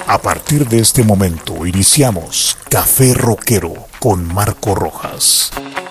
A partir de este momento iniciamos Café Rockero con Marco Rojas.